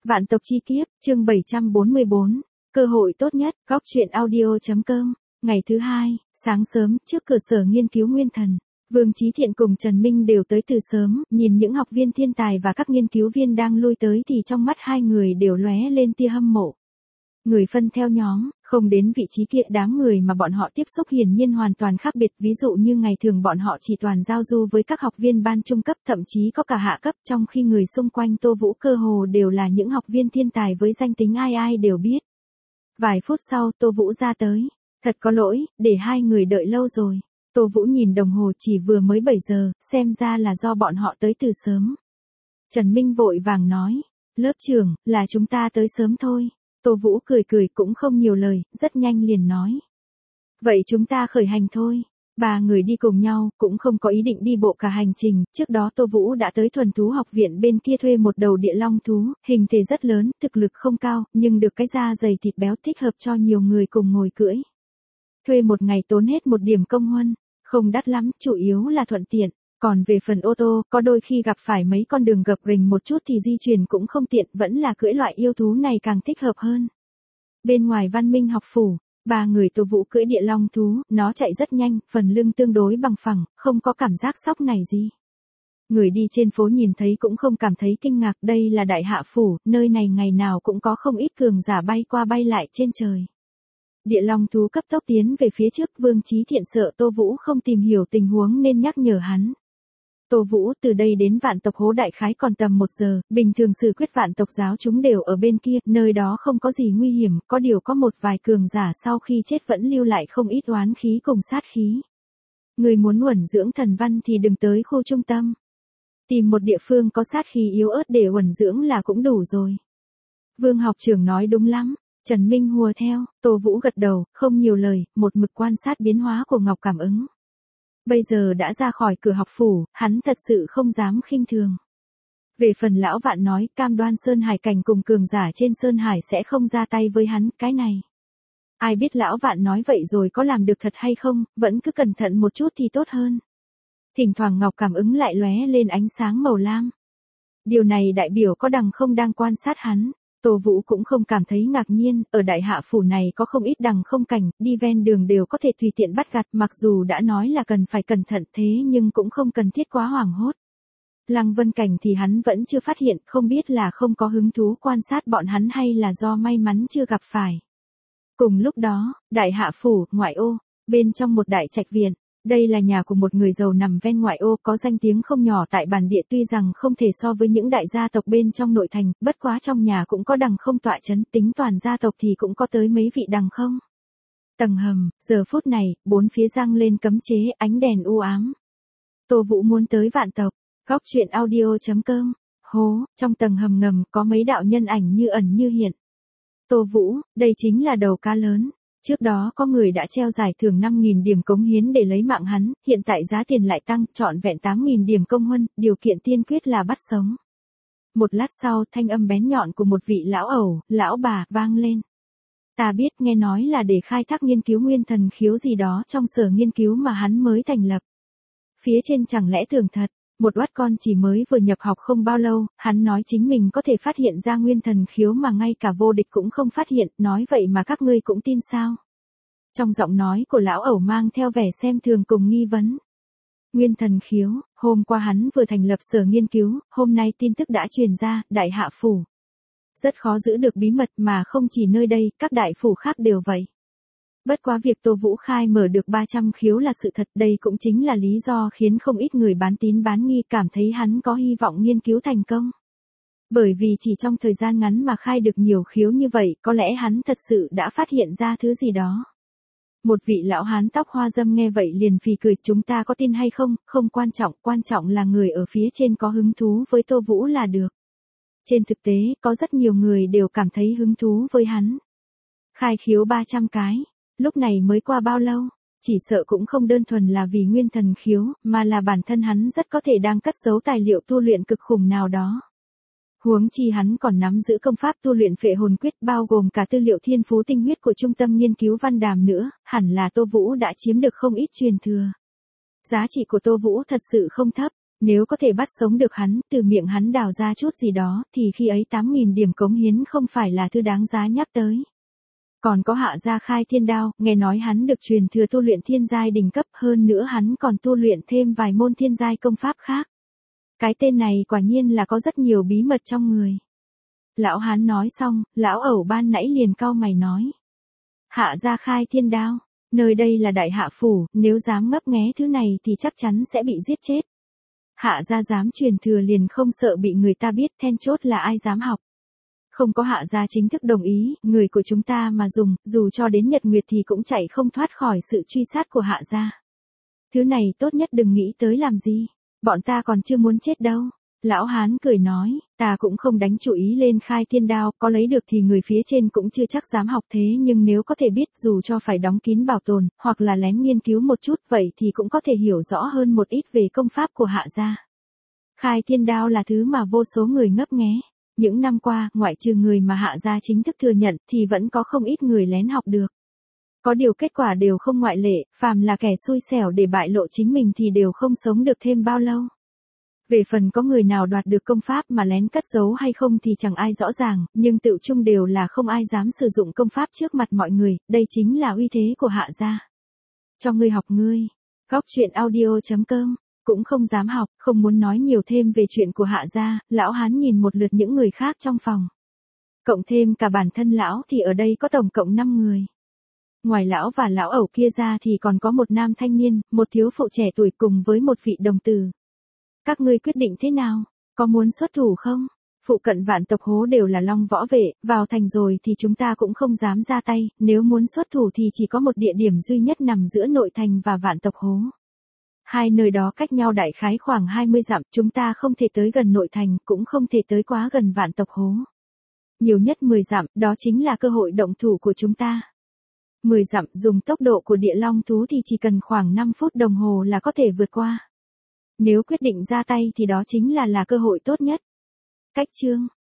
Vạn tộc chi kiếp, chương 744, cơ hội tốt nhất, góc truyện audio.com, ngày thứ hai, sáng sớm, trước cửa sở nghiên cứu nguyên thần, Vương Chí Thiện cùng Trần Minh đều tới từ sớm, nhìn những học viên thiên tài và các nghiên cứu viên đang lui tới thì trong mắt hai người đều lóe lên tia hâm mộ. Người phân theo nhóm, không đến vị trí kia, đám người mà bọn họ tiếp xúc hiển nhiên hoàn toàn khác biệt, ví dụ như ngày thường bọn họ chỉ toàn giao du với các học viên ban trung cấp, thậm chí có cả hạ cấp, trong khi người xung quanh Tô Vũ cơ hồ đều là những học viên thiên tài với danh tính ai ai đều biết. Vài phút sau Tô Vũ ra tới, thật có lỗi, để hai người đợi lâu rồi. Tô Vũ nhìn đồng hồ chỉ vừa mới 7 giờ, xem ra là do bọn họ tới từ sớm. Trần Minh vội vàng nói, lớp trưởng, là chúng ta tới sớm thôi. Tô Vũ cười cười cũng không nhiều lời, rất nhanh liền nói. Vậy chúng ta khởi hành thôi. Ba người đi cùng nhau, cũng không có ý định đi bộ cả hành trình, trước đó Tô Vũ đã tới thuần thú học viện bên kia thuê một đầu địa long thú, hình thể rất lớn, thực lực không cao, nhưng được cái da dày thịt béo thích hợp cho nhiều người cùng ngồi cưỡi. Thuê một ngày tốn hết một điểm công huân, không đắt lắm, chủ yếu là thuận tiện. Còn về phần ô tô, có đôi khi gặp phải mấy con đường gập ghềnh một chút thì di chuyển cũng không tiện, vẫn là cưỡi loại yêu thú này càng thích hợp hơn. Bên ngoài Văn Minh học phủ, ba người Tô Vũ cưỡi địa long thú, nó chạy rất nhanh, phần lưng tương đối bằng phẳng, không có cảm giác sóc này gì. Người đi trên phố nhìn thấy cũng không cảm thấy kinh ngạc, đây là Đại Hạ phủ, nơi này ngày nào cũng có không ít cường giả bay qua bay lại trên trời. Địa long thú cấp tốc tiến về phía trước, Vương Chí Thiện sợ Tô Vũ không tìm hiểu tình huống nên nhắc nhở hắn. Tô Vũ, từ đây đến Vạn tộc hố đại khái còn tầm 1 giờ, bình thường xử quyết Vạn tộc giáo chúng đều ở bên kia, nơi đó không có gì nguy hiểm, có điều có một vài cường giả sau khi chết vẫn lưu lại không ít oán khí cùng sát khí. Người muốn uẩn dưỡng thần văn thì đừng tới khu trung tâm. Tìm một địa phương có sát khí yếu ớt để uẩn dưỡng là cũng đủ rồi. Vương học trưởng nói đúng lắm. Trần Minh hùa theo, Tô Vũ gật đầu, không nhiều lời, một mực quan sát biến hóa của Ngọc Cảm Ứng. Bây giờ đã ra khỏi cửa học phủ, hắn thật sự không dám khinh thường. Về phần lão Vạn nói, cam đoan Sơn Hải cảnh cùng cường giả trên Sơn Hải sẽ không ra tay với hắn, cái này. Ai biết lão Vạn nói vậy rồi có làm được thật hay không, vẫn cứ cẩn thận một chút thì tốt hơn. Thỉnh thoảng Ngọc Cảm Ứng lại lóe lên ánh sáng màu lam. Điều này đại biểu có đằng không đang quan sát hắn. Tô Vũ cũng không cảm thấy ngạc nhiên, ở Đại Hạ phủ này có không ít đằng không cảnh, đi ven đường đều có thể tùy tiện bắt gặp, mặc dù đã nói là cần phải cẩn thận thế nhưng cũng không cần thiết quá hoảng hốt. Lăng Vân Cảnh thì hắn vẫn chưa phát hiện, không biết là không có hứng thú quan sát bọn hắn hay là do may mắn chưa gặp phải. Cùng lúc đó, Đại Hạ phủ, ngoại ô, bên trong một đại trạch viện. Đây là nhà của một người giàu nằm ven ngoại ô, có danh tiếng không nhỏ tại bản địa, tuy rằng không thể so với những đại gia tộc bên trong nội thành, bất quá trong nhà cũng có đằng không tọa chấn, tính toàn gia tộc thì cũng có tới mấy vị đằng không. Tầng hầm, giờ phút này, bốn phía giăng lên cấm chế, ánh đèn u ám. Tô Vũ muốn tới Vạn tộc, góc truyện audio.com, hố, trong tầng hầm ngầm có mấy đạo nhân ảnh như ẩn như hiện. Tô Vũ, đây chính là đầu cá lớn. Trước đó có người đã treo giải thưởng 5.000 điểm cống hiến để lấy mạng hắn, hiện tại giá tiền lại tăng, trọn vẹn 8.000 điểm công huân, điều kiện tiên quyết là bắt sống. Một lát sau, thanh âm bén nhọn của một vị lão ẩu, lão bà, vang lên. Ta biết, nghe nói là để khai thác nghiên cứu nguyên thần khiếu gì đó trong sở nghiên cứu mà hắn mới thành lập. Phía trên chẳng lẽ tưởng thật, một oát con chỉ mới vừa nhập học không bao lâu, hắn nói chính mình có thể phát hiện ra nguyên thần khiếu mà ngay cả vô địch cũng không phát hiện, nói vậy mà các ngươi cũng tin sao? Trong giọng nói của lão ẩu mang theo vẻ xem thường cùng nghi vấn. Nguyên thần khiếu, hôm qua hắn vừa thành lập sở nghiên cứu, hôm nay tin tức đã truyền ra, Đại Hạ phủ. Rất khó giữ được bí mật mà không chỉ nơi đây, các đại phủ khác đều vậy. Bất quá việc Tô Vũ khai mở được 300 khiếu là sự thật, đây cũng chính là lý do khiến không ít người bán tín bán nghi cảm thấy hắn có hy vọng nghiên cứu thành công. Bởi vì chỉ trong thời gian ngắn mà khai được nhiều khiếu như vậy, có lẽ hắn thật sự đã phát hiện ra thứ gì đó. Một vị lão hán tóc hoa râm nghe vậy liền phì cười, chúng ta có tin hay không, không quan trọng là người ở phía trên có hứng thú với Tô Vũ là được. Trên thực tế, có rất nhiều người đều cảm thấy hứng thú với hắn. Khai khiếu 300 cái. Lúc này mới qua bao lâu, chỉ sợ cũng không đơn thuần là vì nguyên thần khiếu, mà là bản thân hắn rất có thể đang cất giấu tài liệu tu luyện cực khủng nào đó. Huống chi hắn còn nắm giữ công pháp tu luyện phệ hồn quyết bao gồm cả tư liệu thiên phú tinh huyết của trung tâm nghiên cứu Văn Đàm nữa, hẳn là Tô Vũ đã chiếm được không ít truyền thừa. Giá trị của Tô Vũ thật sự không thấp, Nếu có thể bắt sống được hắn, từ miệng hắn đào ra chút gì đó, thì khi ấy 8.000 điểm cống hiến không phải là thứ đáng giá nhắc tới. Còn có Hạ Gia Khai Thiên Đao, nghe nói hắn được truyền thừa tu luyện thiên giai đỉnh cấp, hơn nữa hắn còn tu luyện thêm vài môn thiên giai công pháp khác. Cái tên này quả nhiên là có rất nhiều bí mật trong người. Lão Hán nói xong, lão ẩu ban nãy liền cau mày nói. Hạ Gia Khai Thiên Đao, nơi đây là đại hạ phủ, nếu dám ngấp nghé thứ này thì chắc chắn sẽ bị giết chết. Hạ gia dám truyền thừa liền không sợ bị người ta biết, then chốt là ai dám học. Không có Hạ gia chính thức đồng ý, người của chúng ta mà dùng, dù cho đến Nhật Nguyệt thì cũng chạy không thoát khỏi sự truy sát của Hạ gia. Thứ này tốt nhất đừng nghĩ tới làm gì, bọn ta còn chưa muốn chết đâu. Lão Hán cười nói, ta cũng không đánh chủ ý lên Khai Thiên Đao, có lấy được thì người phía trên cũng chưa chắc dám học, thế nhưng nếu có thể biết dù cho phải đóng kín bảo tồn, hoặc là lén nghiên cứu một chút vậy thì cũng có thể hiểu rõ hơn một ít về công pháp của Hạ gia. Khai Thiên Đao là thứ mà vô số người ngấp nghé. Những năm qua, ngoại trừ người mà Hạ gia chính thức thừa nhận thì vẫn có không ít người lén học được. Có điều kết quả đều không ngoại lệ, phàm là kẻ xui xẻo để bại lộ chính mình thì đều không sống được thêm bao lâu. Về phần có người nào đoạt được công pháp mà lén cất giấu hay không thì chẳng ai rõ ràng, nhưng tựu chung đều là không ai dám sử dụng công pháp trước mặt mọi người, đây chính là uy thế của Hạ gia. Cho ngươi học ngươi. Góc truyện audio.com, cũng không dám học, không muốn nói nhiều thêm về chuyện của Hạ gia, lão Hán nhìn một lượt những người khác trong phòng. Cộng thêm cả bản thân lão thì ở đây có tổng cộng 5 người. Ngoài lão và lão ẩu kia ra thì còn có một nam thanh niên, một thiếu phụ trẻ tuổi cùng với một vị đồng tử. Các ngươi quyết định thế nào? Có muốn xuất thủ không? Phụ cận Vạn Tộc Hố đều là long võ vệ, vào thành rồi thì chúng ta cũng không dám ra tay, nếu muốn xuất thủ thì chỉ có một địa điểm duy nhất nằm giữa nội thành và Vạn Tộc Hố. Hai nơi đó cách nhau đại khái khoảng 20 dặm, chúng ta không thể tới gần nội thành, cũng không thể tới quá gần Vạn Tộc Hố. Nhiều nhất 10 dặm, đó chính là cơ hội động thủ của chúng ta. 10 dặm dùng tốc độ của địa long thú thì chỉ cần khoảng 5 phút đồng hồ là có thể vượt qua. Nếu quyết định ra tay thì đó chính là cơ hội tốt nhất. Cách chương